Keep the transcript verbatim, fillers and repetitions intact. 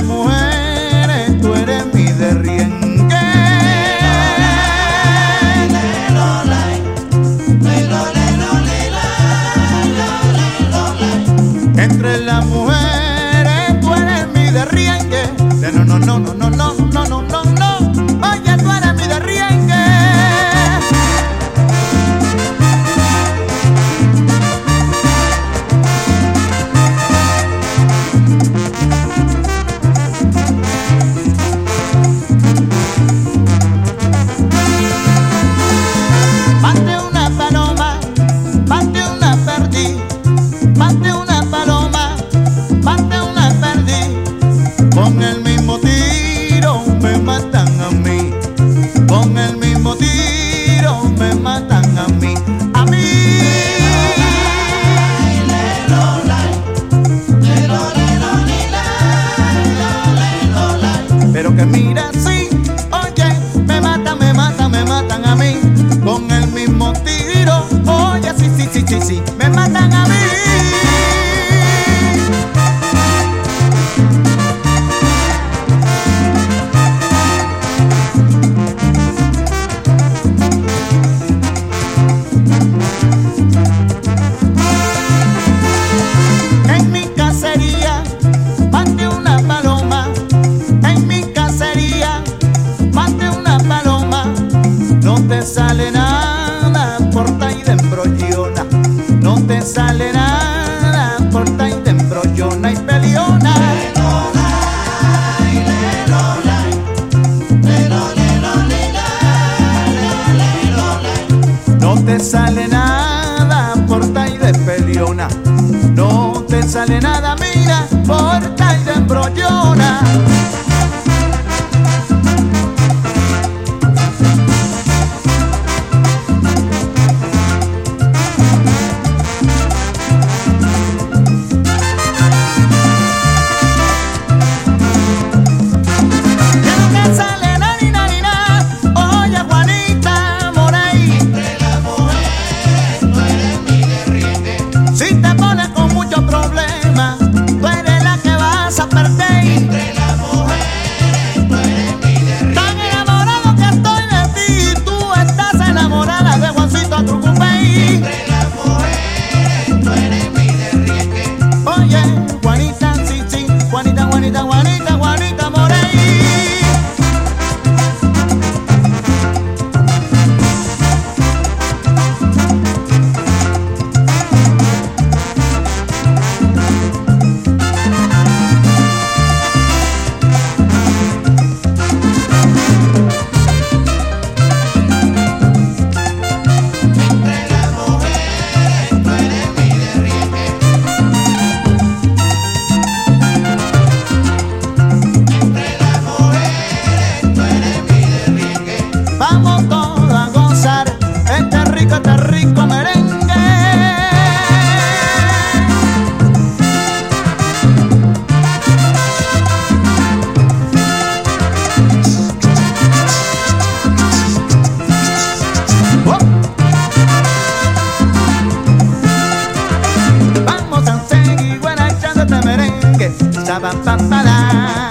las mujeres tú eres mi derriengue. Entre las mujeres tú eres mi derriengue. No, no, no, no, no, no, no, no, no, no. Oye, tú eres mi derriengue. Mate una paloma, mate una perdiz, mate una paloma, mate una perdiz. Con el mismo tiro me matan a mí, con el mismo tiro me matan a mí, a mí. Pero que mira, sí, oye, me matan, me matan, me matan a mí, con el mismo tiro, oye, sí, sí, sí, sí, sí, me matan a mí. En mi cacería maté una paloma, en mi cacería maté una paloma. No te sale nada por ahí de embrollona, no te sale nada por ahí de embrollona y peleona. No te sale nada por ahí de peleona, no te sale nada, mira, por ahí de embrollona. Si te pones con muchos problemas, tú eres la que vas a perder. Entre las mujeres, tú eres mi derriengue. Tan enamorado que estoy de ti, tú estás enamorada de Juancito Trucupey. Entre las mujeres, tú eres mi derriengue. Oye, Juanita, sí, sí, Juanita, Juanita, Juanita, Juanita Morey. Vamos todos a gozar este rico, este rico merengue. Oh. Vamos a seguir guarachando este merengue. Sa, pa, pa, pa, la.